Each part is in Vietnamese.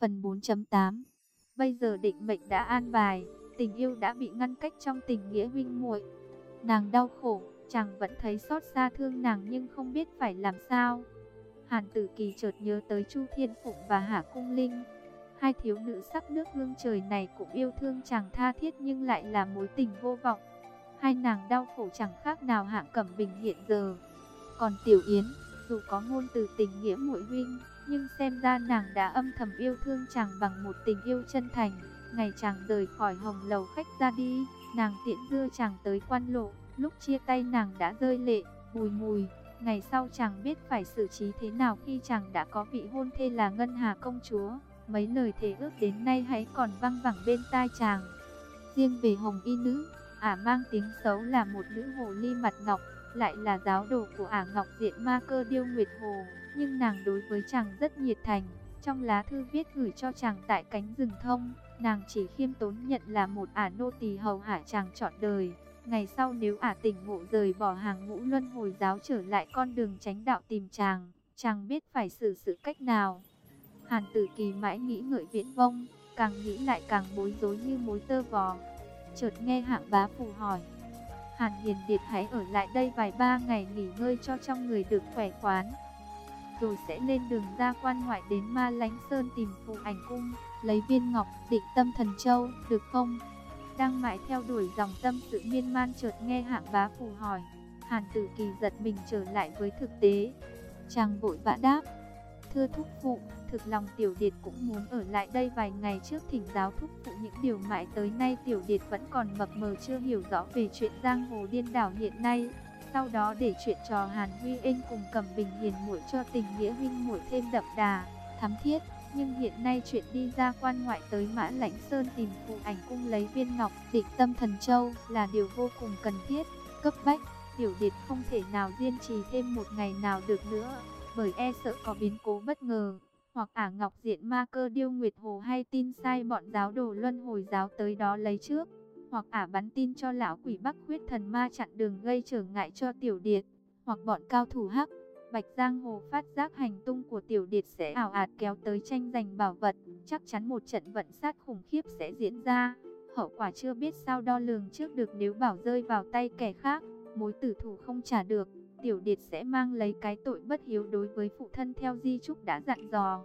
Phần 4.8. Bây giờ định mệnh đã an bài, tình yêu đã bị ngăn cách trong tình nghĩa huynh muội. Nàng đau khổ, chàng vẫn thấy xót xa thương nàng nhưng không biết phải làm sao. Hàn Tử Kỳ chợt nhớ tới Chu Thiên Phụng và Hạ Cung Linh. Hai thiếu nữ sắc nước hương trời này cũng yêu thương chàng tha thiết nhưng lại là mối tình vô vọng. Hai nàng đau khổ chẳng khác nào Hạng Cẩm Bình hiện giờ. Còn Tiểu Yến, dù có ngôn từ tình nghĩa muội huynh, nhưng xem ra nàng đã âm thầm yêu thương chàng bằng một tình yêu chân thành. Ngày chàng rời khỏi Hồng Lầu khách ra đi, nàng tiễn đưa chàng tới quan lộ. Lúc chia tay nàng đã rơi lệ, bùi ngùi. Ngày sau chàng biết phải xử trí thế nào khi chàng đã có vị hôn thê là Ngân Hà công chúa. Mấy lời thề ước đến nay hãy còn văng vẳng bên tai chàng. Riêng về Hồng Y Nữ, ả mang tiếng xấu là một nữ hồ ly mặt ngọc, lại là giáo đồ của ả Ngọc Diện Ma Cơ Điêu Nguyệt Hồ, nhưng nàng đối với chàng rất nhiệt thành. Trong lá thư viết gửi cho chàng tại cánh rừng thông, nàng chỉ khiêm tốn nhận là một ả nô tỳ hầu hạ chàng trọn đời. Ngày sau nếu ả tỉnh ngộ rời bỏ hàng ngũ luân hồi giáo trở lại con đường chánh đạo tìm chàng biết phải xử sự cách nào. Hàn Tử Kỳ mãi nghĩ ngợi viễn vông, càng nghĩ lại càng bối rối như mối tơ vò. Chợt nghe Hạng Bá Phù hỏi: Hàn Hiền Điệt hãy ở lại đây vài ba ngày nghỉ ngơi cho trong người được khỏe khoắn, rồi sẽ lên đường ra quan ngoại đến Ma Lãnh Sơn tìm Phù Ảnh Cung, lấy viên ngọc Định Tâm Thần Châu, được không? Đang mãi theo đuổi dòng tâm sự miên man, chợt nghe Hạng Bá Phù hỏi. Hàn Tử Kỳ giật mình trở lại với thực tế. Chàng vội vã đáp: thưa thúc phụ, thực lòng Tiểu Điệt cũng muốn ở lại đây vài ngày trước thỉnh giáo thúc phụ những điều mãi tới nay Tiểu Điệt vẫn còn mập mờ chưa hiểu rõ về chuyện giang hồ điên đảo hiện nay. Sau đó để chuyện trò Hàn Huy Ên cùng Cẩm Bình hiền muội cho tình nghĩa huynh muội thêm đậm đà, thắm thiết. Nhưng hiện nay chuyện đi ra quan ngoại tới Mã Lãnh Sơn tìm Phù Ảnh Cung lấy viên ngọc Định Tâm Thần Châu là điều vô cùng cần thiết, cấp bách. Tiểu Điệt không thể nào kiên trì thêm một ngày nào được nữa, bởi e sợ có biến cố bất ngờ, hoặc ả Ngọc Diện Ma Cơ Điêu Nguyệt Hồ hay tin sai bọn giáo đồ luân hồi giáo tới đó lấy trước, hoặc ả bắn tin cho lão quỷ Bắc Huyết Thần Ma chặn đường gây trở ngại cho Tiểu Điệt, hoặc bọn cao thủ Hắc Bạch giang hồ phát giác hành tung của Tiểu Điệt sẽ ảo ạt kéo tới tranh giành bảo vật, chắc chắn một trận vận sát khủng khiếp sẽ diễn ra. Hậu quả chưa biết sao đo lường trước được, nếu bảo rơi vào tay kẻ khác, mối tử thủ không trả được, Tiểu Điệt sẽ mang lấy cái tội bất hiếu đối với phụ thân theo di chúc đã dặn dò.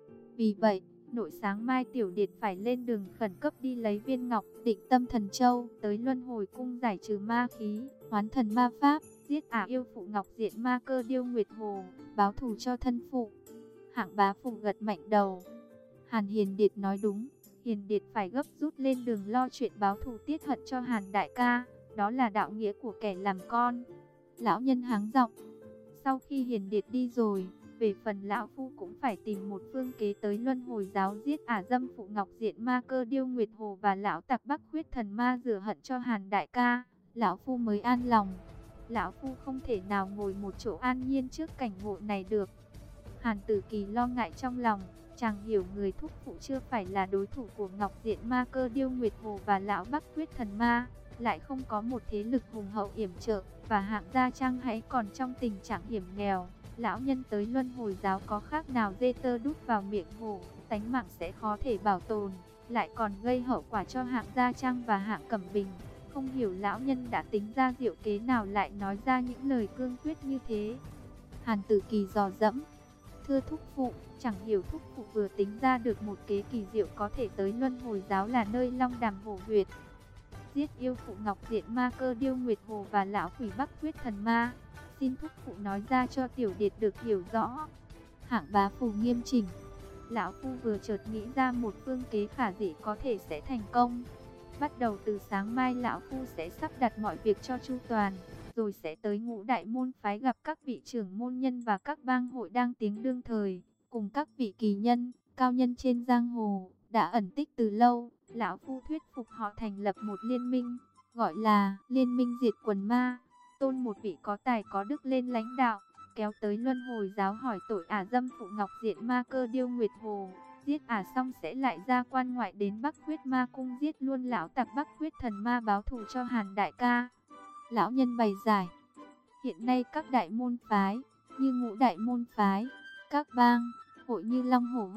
Vì vậy, nội sáng mai Tiểu Điệt phải lên đường khẩn cấp đi lấy viên ngọc Định Tâm Thần Châu, tới Luân Hồi Cung giải trừ ma khí, hoán thần ma pháp, giết ả yêu phụ Ngọc Diện Ma Cơ Điêu Nguyệt Hồ, báo thù cho thân phụ. Hạng Bá Phù gật mạnh đầu. Hàn Hiền Điệt nói đúng, Hiền Điệt phải gấp rút lên đường lo chuyện báo thù tiết hận cho Hàn đại ca, đó là đạo nghĩa của kẻ làm con. Lão nhân háng giọng: sau khi Hiền Điệt đi rồi, về phần lão phu cũng phải tìm một phương kế tới Luân Hồi giáo giết ả dâm phụ Ngọc Diện Ma Cơ Điêu Nguyệt Hồ và lão tặc Bắc Huyết Thần Ma rửa hận cho Hàn đại ca, lão phu mới an lòng. Lão phu không thể nào ngồi một chỗ an nhiên trước cảnh ngộ này được. Hàn Tử Kỳ lo ngại trong lòng, chàng hiểu người thúc phụ chưa phải là đối thủ của Ngọc Diện Ma Cơ Điêu Nguyệt Hồ và lão Bắc Huyết Thần Ma, lại không có một thế lực hùng hậu yểm trợ, và Hạng gia Trang hãy còn trong tình trạng hiểm nghèo. Lão nhân tới Luân Hồi giáo có khác nào dê tơ đút vào miệng hổ, tánh mạng sẽ khó thể bảo tồn, lại còn gây hậu quả cho Hạng gia Trang và Hạng Cẩm Bình. Không hiểu lão nhân đã tính ra diệu kế nào lại nói ra những lời cương quyết như thế. Hàn Tử Kỳ dò dẫm: thưa thúc phụ, chẳng hiểu thúc phụ vừa tính ra được một kế kỳ diệu có thể tới Luân Hồi giáo là nơi Long Đàm Hổ huyệt, giết yêu phụ Ngọc Diện Ma Cơ Điêu Nguyệt Hồ và lão quỷ Bắc Huyết Thần Ma. Xin thúc phụ nói ra cho Tiểu Điệt được hiểu rõ. Hạng Bá Phù nghiêm chỉnh: lão phu vừa chợt nghĩ ra một phương kế khả dĩ có thể sẽ thành công. Bắt đầu từ sáng mai lão phu sẽ sắp đặt mọi việc cho chu toàn, rồi sẽ tới Ngũ Đại môn phái gặp các vị trưởng môn nhân và các bang hội đang tiếng đương thời, cùng các vị kỳ nhân, cao nhân trên giang hồ đã ẩn tích từ lâu. Lão phu thuyết phục họ thành lập một liên minh, gọi là Liên minh diệt quần ma, tôn một vị có tài có đức lên lãnh đạo, kéo tới Luân Hồi giáo hỏi tội ả dâm phụ Ngọc Diện Ma Cơ Điêu Nguyệt Hồ. Giết ả xong sẽ lại ra quan ngoại đến Bắc Huyết Ma Cung giết luôn lão tặc Bắc Huyết Thần Ma báo thù cho Hàn đại ca. Lão nhân bày giải: hiện nay các đại môn phái như Ngũ Đại môn phái, các bang hội như Long Hổ hội,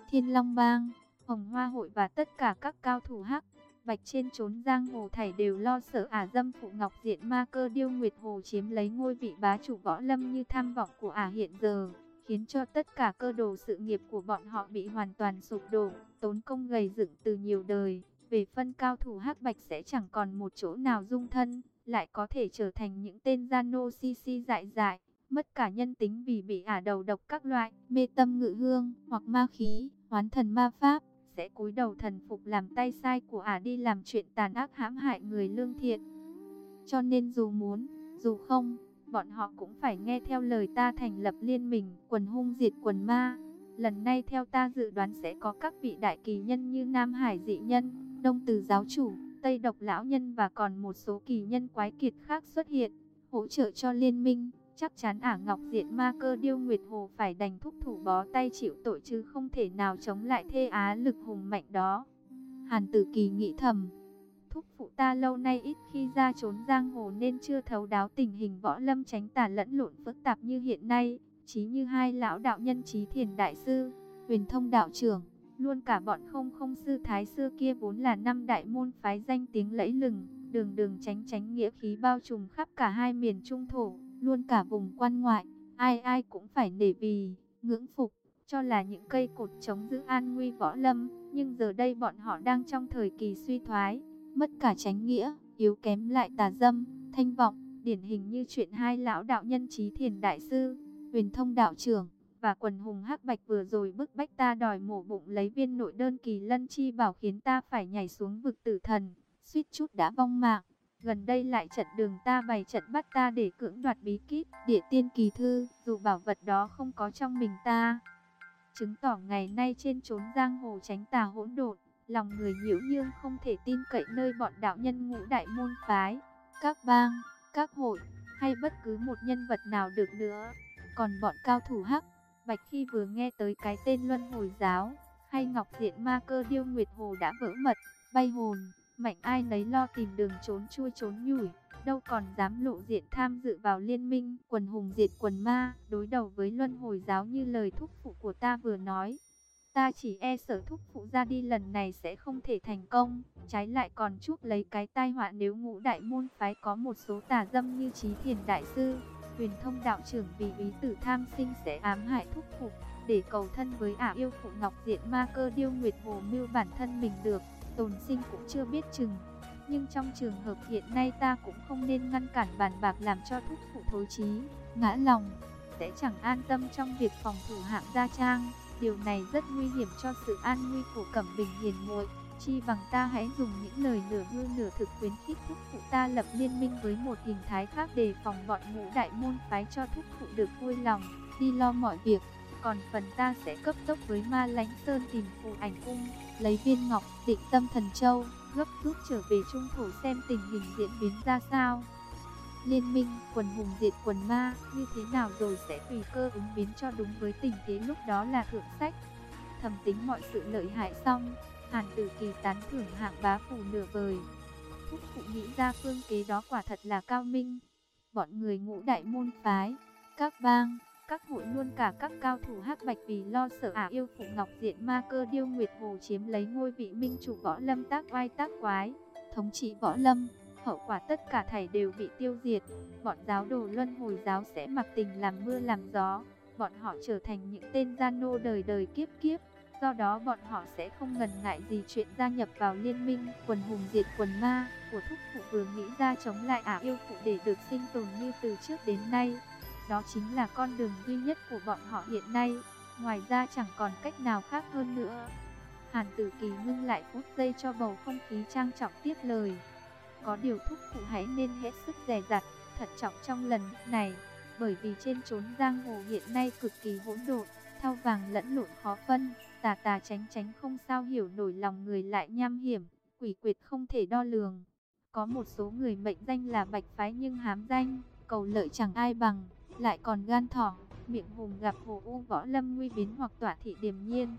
Thiên Long Bang, Hồng Hoa Hội và tất cả các cao thủ hắc bạch trên chốn giang hồ thảy đều lo sợ dâm phụ Ngọc Diện Ma Cơ Điêu Nguyệt Hồ chiếm lấy ngôi vị bá chủ võ lâm như tham vọng của hiện giờ, khiến cho tất cả cơ đồ sự nghiệp của bọn họ bị hoàn toàn sụp đổ, tốn công gầy dựng từ nhiều đời. Về phân cao thủ hắc bạch sẽ chẳng còn một chỗ nào dung thân, lại có thể trở thành những tên gian nô si si dại dại, mất cả nhân tính vì bị đầu độc các loại mê tâm ngự hương hoặc ma khí, hoán thần ma pháp, sẽ cúi đầu thần phục làm tay sai của đi làm chuyện tàn ác hãm hại người lương thiện. Cho nên dù muốn, dù không, bọn họ cũng phải nghe theo lời ta thành lập liên minh quần hung diệt quần ma. Lần này theo ta dự đoán sẽ có các vị đại kỳ nhân như Nam Hải dị nhân, Đông Từ giáo chủ, Tây Độc lão nhân và còn một số kỳ nhân quái kiệt khác xuất hiện, hỗ trợ cho liên minh. Chắc chắn Ngọc Diện Ma Cơ Điêu Nguyệt Hồ phải đành thúc thủ bó tay chịu tội chứ không thể nào chống lại thê á lực hùng mạnh đó. Hàn Tử Kỳ nghĩ thầm, thúc phụ ta lâu nay ít khi ra trốn giang hồ nên chưa thấu đáo tình hình võ lâm tránh tà lẫn lộn phức tạp như hiện nay. Chí như hai lão đạo nhân Chí Thiền đại sư, Huyền Thông đạo trưởng, luôn cả bọn không sư thái xưa kia vốn là năm đại môn phái danh tiếng lẫy lừng, đường đường chánh chánh nghĩa khí bao trùm khắp cả hai miền trung thổ, luôn cả vùng quan ngoại, ai ai cũng phải nể vì, ngưỡng phục, cho là những cây cột chống giữ an nguy võ lâm. Nhưng giờ đây bọn họ đang trong thời kỳ suy thoái, mất cả chánh nghĩa, yếu kém lại tà dâm, thanh vọng, điển hình như chuyện hai lão đạo nhân Chí Thiền đại sư, Huyền Thông đạo trưởng và quần hùng hắc bạch vừa rồi bức bách ta đòi mổ bụng lấy viên nội đơn kỳ lân chi bảo, khiến ta phải nhảy xuống vực tử thần, suýt chút đã vong mạng. Gần đây lại trận đường ta bày trận bắt ta để cưỡng đoạt bí kíp Địa Tiên Kỳ Thư, dù bảo vật đó không có trong mình ta, chứng tỏ ngày nay trên chốn giang hồ tránh tà hỗn độn, lòng người nhiễu nhương không thể tin cậy nơi bọn đạo nhân ngũ đại môn phái, các bang, các hội hay bất cứ một nhân vật nào được nữa. Còn bọn cao thủ hắc bạch khi vừa nghe tới cái tên Luân Hồi Giáo hay Ngọc Diện Ma Cơ Điêu Nguyệt Hồ đã vỡ mật, bay hồn, mạnh ai nấy lo tìm đường trốn chui trốn nhủi, đâu còn dám lộ diện tham dự vào liên minh quần hùng diệt quần ma, đối đầu với Luân Hồi Giáo như lời thúc phụ của ta vừa nói. Ta chỉ e sợ thúc phụ ra đi lần này sẽ không thể thành công, trái lại còn chuốc lấy cái tai họa nếu ngũ đại môn phái có một số tà dâm như Chí Thiền đại sư, Huyền Thông đạo trưởng vì ý tử tham sinh sẽ ám hại thúc phụ, để cầu thân với yêu phụ Ngọc Diện Ma Cơ Điêu Nguyệt Hồ mưu bản thân mình được tồn sinh cũng chưa biết chừng. Nhưng trong trường hợp hiện nay ta cũng không nên ngăn cản bàn bạc làm cho thúc phụ thối chí, ngã lòng, sẽ chẳng an tâm trong việc phòng thủ hạng gia trang. Điều này rất nguy hiểm cho sự an nguy của Cẩm Bình hiền muội. Chi bằng ta hãy dùng những lời nửa hư nửa thực khuyến khích thúc phụ ta lập liên minh với một hình thái khác đề phòng bọn ngũ đại môn phái, cho thúc phụ được vui lòng đi lo mọi việc. Còn phần ta sẽ cấp tốc với Ma Lãnh Sơn tìm Phù Ảnh Cung, lấy viên ngọc Định Tâm Thần Châu, gấp rút trở về trung thổ xem tình hình diễn biến ra sao. Liên minh quần hùng diệt quần ma như thế nào rồi sẽ tùy cơ ứng biến cho đúng với tình thế lúc đó là thượng sách. Thầm tính mọi sự lợi hại xong, Hàn Tử Kỳ tán thưởng hạng bá phủ nửa vời. Thúc phụ nghĩ ra phương kế đó quả thật là cao minh. Bọn người ngũ đại môn phái, các bang, các hội luôn cả các cao thủ hắc bạch vì lo sợ yêu phụ Ngọc Diện Ma Cơ Điêu Nguyệt Hồ chiếm lấy ngôi vị minh chủ võ lâm tác oai tác quái, thống trị võ lâm. Hậu quả tất cả thảy đều bị tiêu diệt. Bọn giáo đồ Luân Hồi Giáo sẽ mặc tình làm mưa làm gió. Bọn họ trở thành những tên gian nô đời đời kiếp kiếp. Do đó bọn họ sẽ không ngần ngại gì chuyện gia nhập vào liên minh quần hùng diệt quần ma của thúc phụ vừa nghĩ ra chống lại yêu phụ để được sinh tồn như từ trước đến nay. Đó chính là con đường duy nhất của bọn họ hiện nay. Ngoài ra chẳng còn cách nào khác hơn nữa. Hàn Tử Kỳ ngưng lại phút giây cho bầu không khí trang trọng tiếp lời. Có điều thúc phụ hãy nên hết sức dè dặt, thận trọng trong lần này, bởi vì trên chốn giang hồ hiện nay cực kỳ hỗn độn, thau vàng lẫn lộn khó phân, tà tà chánh chánh không sao hiểu nổi, lòng người lại nham hiểm, quỷ quyệt không thể đo lường. Có một số người mệnh danh là bạch phái nhưng hám danh, cầu lợi chẳng ai bằng, lại còn gan thỏ, miệng hùng gặp hồ u võ lâm nguy biến, hoặc tỏa thị điềm nhiên,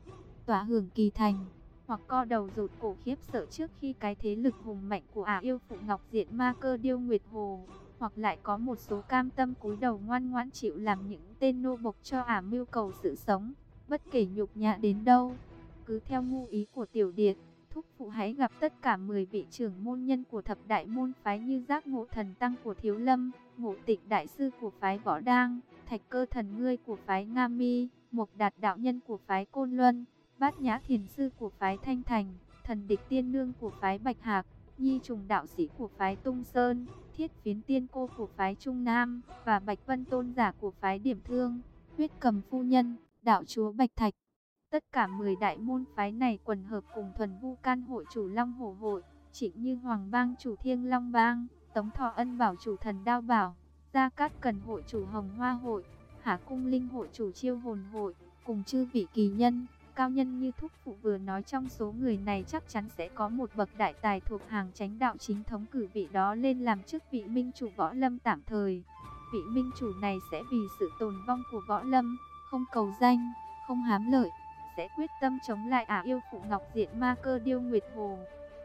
tỏa hưởng kỳ thành, hoặc co đầu rụt cổ khiếp sợ trước khi cái thế lực hùng mạnh của yêu phụ Ngọc Diện Ma Cơ Điêu Nguyệt Hồ, hoặc lại có một số cam tâm cúi đầu ngoan ngoãn chịu làm những tên nô bộc cho mưu cầu sự sống. bất kể nhục nhã đến đâu. Cứ theo ngu ý của Tiểu Điệt, thúc phụ hãy gặp tất cả 10 vị trưởng môn nhân của thập đại môn phái như Giác Ngộ Thần Tăng của Thiếu Lâm, Ngộ Tịnh Đại Sư của phái Võ Đang, Thạch Cơ Thần Ngươi của phái Nga Mi, Mộc Đạt Đạo Nhân của phái Côn Luân, Bát Nhã Thiền Sư của phái Thanh Thành, Thần Địch Tiên Nương của phái Bạch Hạc, Nhi Trùng Đạo Sĩ của phái Tung Sơn, Thiết Phiến Tiên Cô của phái Trung Nam và Bạch Vân Tôn Giả của phái Điểm Thương, Huyết Cầm Phu Nhân, Đạo Chúa Bạch Thạch. Tất cả 10 đại môn phái này quần hợp cùng Thuần Vu Can hội chủ Long Hổ hội, Trịnh Như Hoàng Bang chủ Thiêng Long Bang, Tống Thọ Ân Bảo chủ Thần Đao Bảo, Gia Cát Cần hội chủ Hồng Hoa hội, Hà Cung Linh hội chủ Chiêu Hồn hội, cùng chư vị kỳ nhân, cao nhân như thúc phụ vừa nói. Trong số người này chắc chắn sẽ có một bậc đại tài thuộc hàng chánh đạo chính thống cử vị đó lên làm chức vị minh chủ võ lâm tạm thời. Vị minh chủ này sẽ vì sự tồn vong của võ lâm, không cầu danh, không hám lợi, sẽ quyết tâm chống lại yêu phụ Ngọc Diện Ma Cơ Điêu Nguyệt Hồ.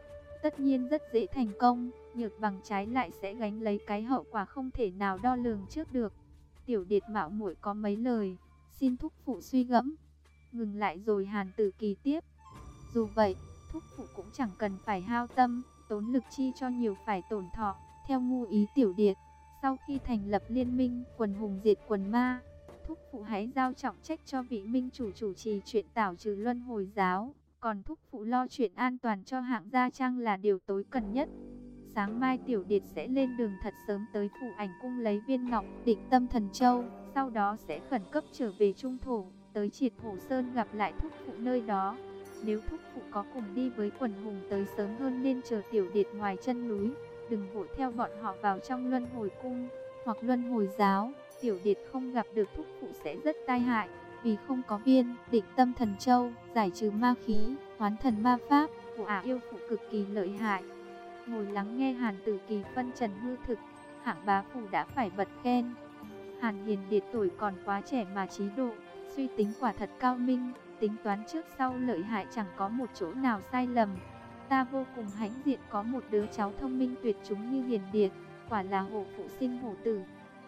Tất nhiên rất dễ thành công, Nhược Bằng trái lại sẽ gánh lấy cái hậu quả không thể nào đo lường trước được. Tiểu Điệt mạo muội có mấy lời, xin thúc phụ suy gẫm. Ngừng lại rồi Hàn Tử Kỳ tiếp. Dù vậy, thúc phụ cũng chẳng cần phải hao tâm, tốn lực chi cho nhiều phải tổn thọ. Theo ngu ý Tiểu Điệt, sau khi thành lập liên minh quần hùng diệt quần ma, thúc phụ hãy giao trọng trách cho vị minh chủ chủ trì chuyện tảo trừ luân hồi giáo. Còn thúc phụ lo chuyện an toàn cho hạng gia trang là điều tối cần nhất. Sáng mai Tiểu Điệt sẽ lên đường thật sớm tới Phù Ảnh cung lấy viên ngọc Định Tâm Thần Châu, sau đó sẽ khẩn cấp trở về Trung Thổ, tới Triệt Hổ Sơn gặp lại thúc phụ nơi đó. Nếu thúc phụ có cùng đi với quần hùng tới sớm hơn nên chờ Tiểu Điệt ngoài chân núi, đừng vội theo bọn họ vào trong luân hồi cung hoặc luân hồi giáo. Tiểu Điệt không gặp được thúc phụ sẽ rất tai hại, vì không có viên Định Tâm Thần Châu giải trừ ma khí, hoán thần ma pháp của yêu phụ cực kỳ lợi hại. Ngồi lắng nghe Hàn Tử Kỳ phân trần hư thực, hạng bá phụ đã phải bật khen. Hàn Hiền Điệt tuổi còn quá trẻ mà trí độ, suy tính quả thật cao minh, tính toán trước sau lợi hại chẳng có một chỗ nào sai lầm. Ta vô cùng hãnh diện có một đứa cháu thông minh tuyệt chúng như Hiền Điệt, quả là hổ phụ sinh hổ tử.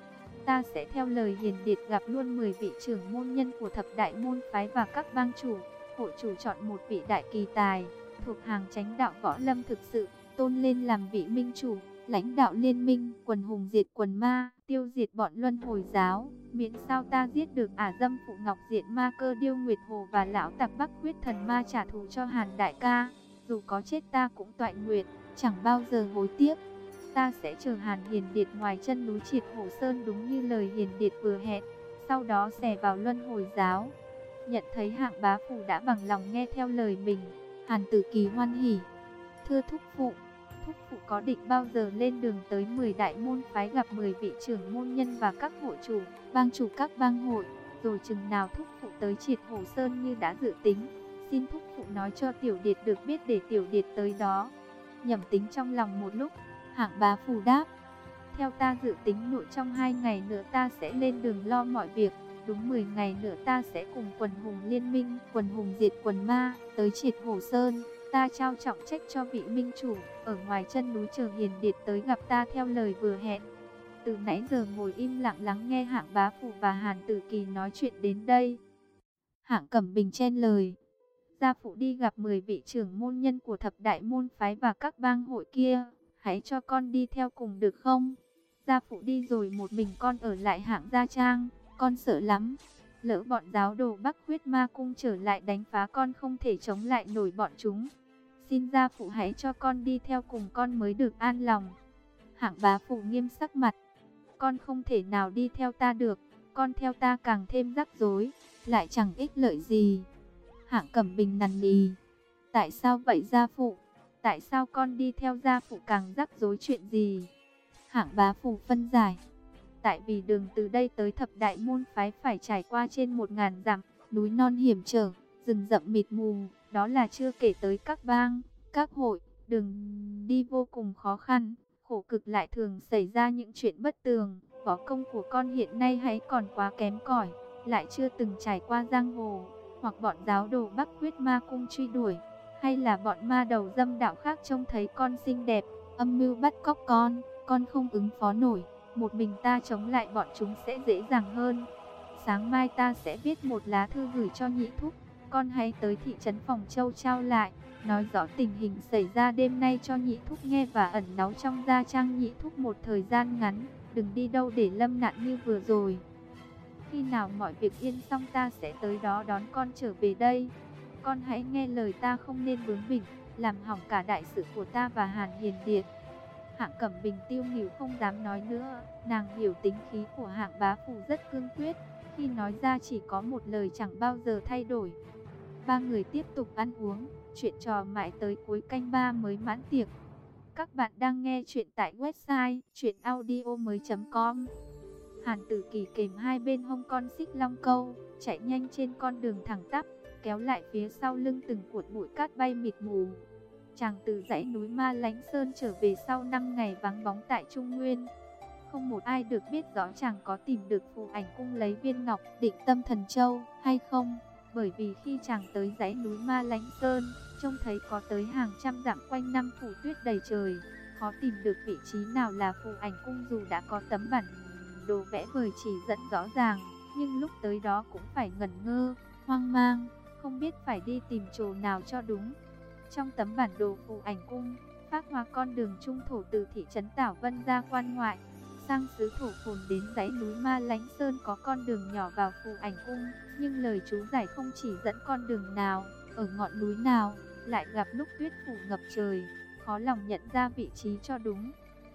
Ta sẽ theo lời Hiền Điệt gặp luôn 10 vị trưởng môn nhân của thập đại môn phái và các bang chủ, hội chủ chọn một vị đại kỳ tài, thuộc hàng chánh đạo võ lâm thực sự, tôn lên làm vị minh chủ, lãnh đạo liên minh, quần hùng diệt quần ma, tiêu diệt bọn luân hồi giáo. Miễn sao ta giết được dâm phụ Ngọc Diện Ma Cơ Điêu Nguyệt Hồ và lão tặc Bắc Huyết Thần Ma trả thù cho Hàn đại ca, dù có chết ta cũng toại nguyện, chẳng bao giờ hối tiếc. Ta sẽ chờ Hàn Hiền Điệt ngoài chân núi Triệt Hổ Sơn đúng như lời Hiền Điệt vừa hẹn, sau đó xẻ vào luân hồi giáo. Nhận thấy hạng bá phụ đã bằng lòng nghe theo lời mình, Hàn Tử Kỳ hoan hỉ. Thưa thúc phụ có định bao giờ lên đường tới 10 đại môn phái gặp 10 vị trưởng môn nhân và các hội chủ các bang hội, rồi chừng nào thúc phụ tới Triệt Hổ Sơn như đã dự tính, xin thúc phụ nói cho Tiểu Điệt được biết để Tiểu Điệt tới đó. Nhẩm tính trong lòng một lúc, hạng bá phụ đáp: theo ta dự tính nội trong 2 ngày nữa ta sẽ lên đường lo mọi việc, đúng 10 ngày nữa ta sẽ cùng quần hùng liên minh, quần hùng diệt quần ma, tới Triệt Hổ Sơn. Ta trao trọng trách cho vị minh chủ, ở ngoài chân núi chờ Hiền Điệt tới gặp ta theo lời vừa hẹn. Từ nãy giờ ngồi im lặng lắng nghe hạng bá phụ và Hàn Tử Kỳ nói chuyện đến đây. Hạng Cẩm Bình chen lời: gia phụ đi gặp 10 vị trưởng môn nhân của thập đại môn phái và các bang hội kia, hãy cho con đi theo cùng được không? Gia phụ đi rồi một mình con ở lại hạng gia trang, con sợ lắm. Lỡ bọn giáo đồ Bắc Huyết Ma Cung trở lại đánh phá con không thể chống lại nổi bọn chúng. Xin gia phụ hãy cho con đi theo cùng con mới được an lòng. Hạng bá phụ nghiêm sắc mặt: con không thể nào đi theo ta được, con theo ta càng thêm rắc rối, lại chẳng ích lợi gì. Hạng Cẩm Bình nằn nì: tại sao vậy gia phụ? Tại sao con đi theo gia phụ càng rắc rối chuyện gì? Hạng bá phụ phân giải: tại vì đường từ đây tới thập đại môn phái phải trải qua trên 1000 dặm, núi non hiểm trở, rừng rậm mịt mù, đó là chưa kể tới các bang, các hội, đường đi vô cùng khó khăn, khổ cực, lại thường xảy ra những chuyện bất tường. Võ công của con hiện nay hãy còn quá kém cỏi, lại chưa từng trải qua giang hồ, hoặc bọn giáo đồ Bắc Huyết Ma Cung truy đuổi, hay là bọn ma đầu dâm đạo khác trông thấy con xinh đẹp, âm mưu bắt cóc con không ứng phó nổi. Một mình ta chống lại bọn chúng sẽ dễ dàng hơn. sáng mai ta sẽ viết một lá thư gửi cho nhị thúc. Con hãy tới thị trấn Phòng Châu trao lại, nói rõ tình hình xảy ra đêm nay cho nhị thúc nghe và ẩn náu trong gia trang nhị thúc một thời gian ngắn. Đừng đi đâu để lâm nạn như vừa rồi. Khi nào mọi việc yên xong ta sẽ tới đó đón con trở về đây. Con hãy nghe lời ta, không nên bướng bỉnh, làm hỏng cả đại sự của ta và Hàn Hiền Điệt. Hạng Cẩm Bình tiêu nghỉu không dám nói nữa. Nàng hiểu tính khí của Hạng bá phụ rất cương quyết, khi nói ra chỉ có một lời chẳng bao giờ thay đổi. Ba người tiếp tục ăn uống, chuyện trò mãi tới cuối canh 3 mới mãn tiệc. Các bạn đang nghe chuyện tại website chuyenaudio.com. Hàn Tử Kỳ kèm hai bên hông con xích long câu, chạy nhanh trên con đường thẳng tắp, kéo lại phía sau lưng từng cuộn bụi cát bay mịt mù. Chàng từ dãy núi Ma Lãnh Sơn trở về sau 5 ngày vắng bóng tại Trung Nguyên. Không một ai được biết rõ chàng có tìm được phù ảnh cung lấy viên ngọc Định Tâm Thần Châu hay không, bởi vì khi chàng tới dãy núi Ma Lãnh Sơn, trông thấy có tới hàng trăm dặm quanh năm phủ tuyết đầy trời, khó tìm được vị trí nào là phù ảnh cung dù đã có tấm bản đồ vẽ vời chỉ dẫn rõ ràng, nhưng lúc tới đó cũng phải ngẩn ngơ, hoang mang, không biết phải đi tìm chỗ nào cho đúng. Trong tấm bản đồ phù ảnh cung, phác họa con đường trung thổ từ thị trấn Tảo Vân ra quan ngoại, sang xứ Thổ Phồn đến dãy núi Ma Lãnh Sơn có con đường nhỏ vào phù ảnh cung, nhưng lời chú giải không chỉ dẫn con đường nào, ở ngọn núi nào, lại gặp lúc tuyết phủ ngập trời, khó lòng nhận ra vị trí cho đúng.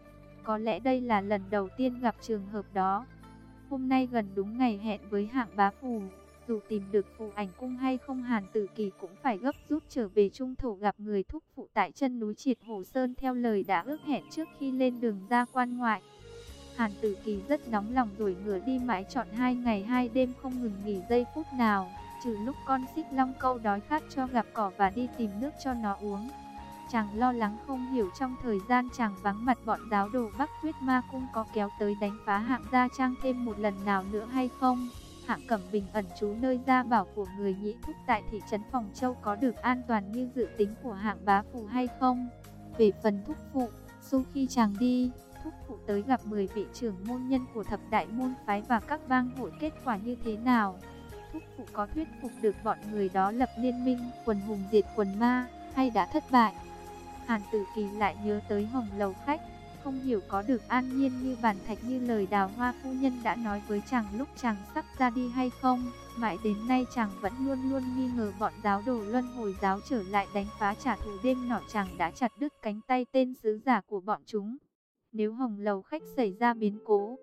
Có lẽ đây là lần đầu tiên gặp trường hợp đó. Hôm nay gần đúng ngày hẹn với Hạng bá phụ, dù tìm được phù ảnh cung hay không, Hàn Tử Kỳ cũng phải gấp rút trở về Trung Thổ gặp người thúc phụ tại chân núi Triệt Hồ Sơn theo lời đã ước hẹn trước khi lên đường ra quan ngoại. Hàn Tử Kỳ rất nóng lòng rồi ngựa đi mãi trọn 2 ngày 2 đêm không ngừng nghỉ giây phút nào, trừ lúc con xích long câu đói khát cho gặp cỏ và đi tìm nước cho nó uống. Chàng lo lắng không hiểu trong thời gian chàng vắng mặt bọn giáo đồ Bắc Huyết Ma Cung có kéo tới đánh phá Hạng gia trang thêm một lần nào nữa hay không. Hạng Cẩm Bình ẩn trú nơi gia bảo của người nhị thúc tại thị trấn Phòng Châu có được an toàn như dự tính của Hạng bá phụ hay không. Về phần thúc phụ, sau khi chàng đi, thúc phụ tới gặp 10 vị trưởng môn nhân của thập đại môn phái và các bang hội, kết quả như thế nào? Thúc phụ có thuyết phục được bọn người đó lập liên minh quần hùng diệt quần ma, hay đã thất bại? Hàn Tử Kỳ lại nhớ tới Hồng Lầu Khách, không hiểu có được an nhiên như bàn thạch như lời Đào Hoa phu nhân đã nói với chàng lúc chàng sắp ra đi hay không. Mãi đến nay chàng vẫn luôn luôn nghi ngờ bọn giáo đồ Luân Hồi giáo trở lại đánh phá trả thù. Đêm nọ chàng đã chặt đứt cánh tay tên sứ giả của bọn chúng. Nếu Hồng Lầu Khách xảy ra biến cố,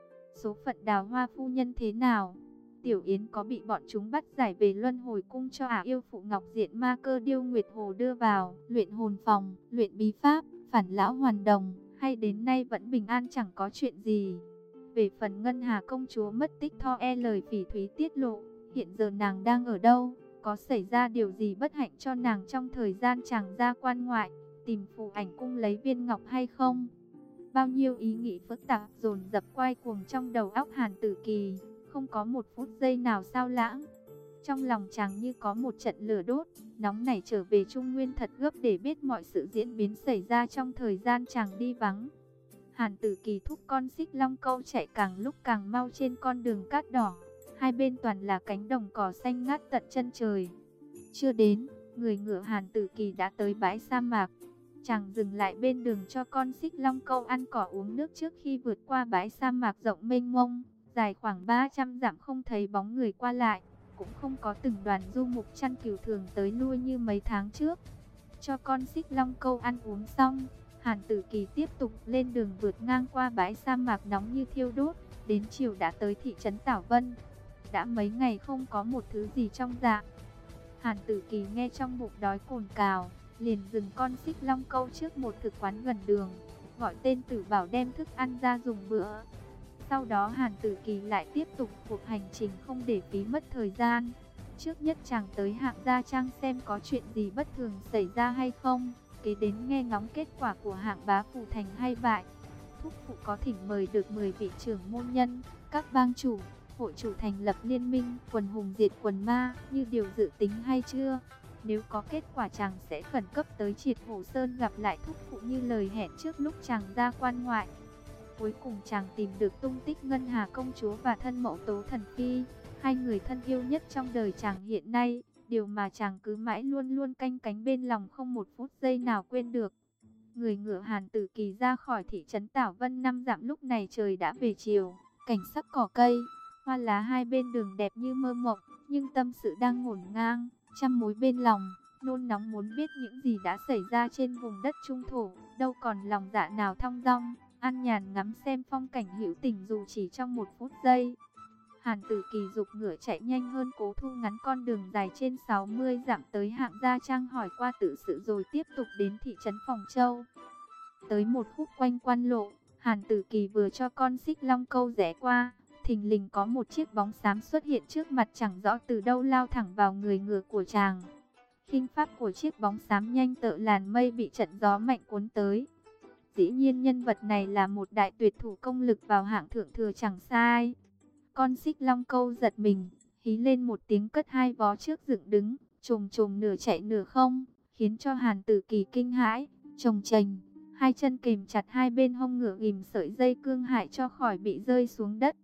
số phận Đào Hoa phu nhân thế nào? Tiểu Yến có bị bọn chúng bắt giải về Luân Hồi cung cho yêu phụ Ngọc Diện Ma Cơ Điêu Nguyệt Hồ đưa vào luyện hồn phòng, luyện bí pháp, phản lão hoàn đồng, hay đến nay vẫn bình an chẳng có chuyện gì? Về phần Ngân Hà công chúa mất tích theo lời Phỉ Thúy tiết lộ, hiện giờ nàng đang ở đâu? Có xảy ra điều gì bất hạnh cho nàng trong thời gian chàng ra quan ngoại, tìm phù ảnh cung lấy viên ngọc hay không? Bao nhiêu ý nghĩ phức tạp dồn dập quay cuồng trong đầu óc Hàn Tử Kỳ, không có một phút giây nào sao lãng. Trong lòng chàng như có một trận lửa đốt, nóng nảy trở về Trung Nguyên thật gấp để biết mọi sự diễn biến xảy ra trong thời gian chàng đi vắng. Hàn Tử Kỳ thúc con xích long câu chạy càng lúc càng mau trên con đường cát đỏ, hai bên toàn là cánh đồng cỏ xanh ngát tận chân trời. Chưa đến, người ngựa Hàn Tử Kỳ đã tới bãi sa mạc. Chàng dừng lại bên đường cho con xích long câu ăn cỏ uống nước trước khi vượt qua bãi sa mạc rộng mênh mông, dài khoảng 300 dặm không thấy bóng người qua lại, cũng không có từng đoàn du mục chăn cừu thường tới lui như mấy tháng trước. Cho con xích long câu ăn uống xong, Hàn Tử Kỳ tiếp tục lên đường vượt ngang qua bãi sa mạc nóng như thiêu đốt, đến chiều đã tới thị trấn Tảo Vân. Đã mấy ngày không có một thứ gì trong dạ. Hàn Tử Kỳ nghe trong bụng đói cồn cào, liền dừng con xích long câu trước một thực quán gần đường, gọi tên Tử Bảo đem thức ăn ra dùng bữa. Sau đó Hàn Tử Kỳ lại tiếp tục cuộc hành trình không để phí mất thời gian. Trước nhất chàng tới Hạng gia trang xem có chuyện gì bất thường xảy ra hay không, kế đến nghe ngóng kết quả của Hạng bá phụ thành hay bại. Thúc phụ có thỉnh mời được 10 vị trưởng môn nhân, các bang chủ, hội chủ thành lập liên minh quần hùng diệt quần ma như điều dự tính hay chưa? Nếu có kết quả chàng sẽ khẩn cấp tới Triệt Hồ Sơn gặp lại thúc phụ như lời hẹn trước lúc chàng ra quan ngoại. Cuối cùng chàng tìm được tung tích Ngân Hà công chúa và thân mẫu Tố Thần Phi, hai người thân yêu nhất trong đời chàng hiện nay, điều mà chàng cứ mãi luôn luôn canh cánh bên lòng không một phút giây nào quên được. Người ngựa Hàn Tử Kỳ ra khỏi thị trấn Tảo Vân 5 dặm, lúc này trời đã về chiều, cảnh sắc cỏ cây, hoa lá hai bên đường đẹp như mơ mộng, nhưng tâm sự đang ngổn ngang, trăm mối bên lòng, nôn nóng muốn biết những gì đã xảy ra trên vùng đất trung thổ, đâu còn lòng dạ nào thong dong, an nhàn ngắm xem phong cảnh hữu tình dù chỉ trong một phút giây. Hàn Tử Kỳ giục ngựa chạy nhanh hơn, cố thu ngắn con đường dài trên 60 dặm tới Hạng Gia Trang hỏi qua tự sự rồi tiếp tục đến thị trấn Phòng Châu. Tới một khúc quanh quan lộ, Hàn Tử Kỳ vừa cho con xích long câu rẽ qua, thình lình có một chiếc bóng xám xuất hiện trước mặt, chẳng rõ từ đâu lao thẳng vào người ngựa của chàng. Khinh pháp của chiếc bóng xám nhanh tựa làn mây bị trận gió mạnh cuốn tới. Dĩ nhiên nhân vật này là một đại tuyệt thủ công lực vào hạng thượng thừa chẳng sai. Con xích long câu giật mình, hí lên một tiếng cất hai vó trước dựng đứng, trồm trồm nửa chạy nửa không, khiến cho Hàn Tử Kỳ kinh hãi, chồng chềnh, hai chân kềm chặt hai bên hông ngựa ghìm sợi dây cương hại cho khỏi bị rơi xuống đất.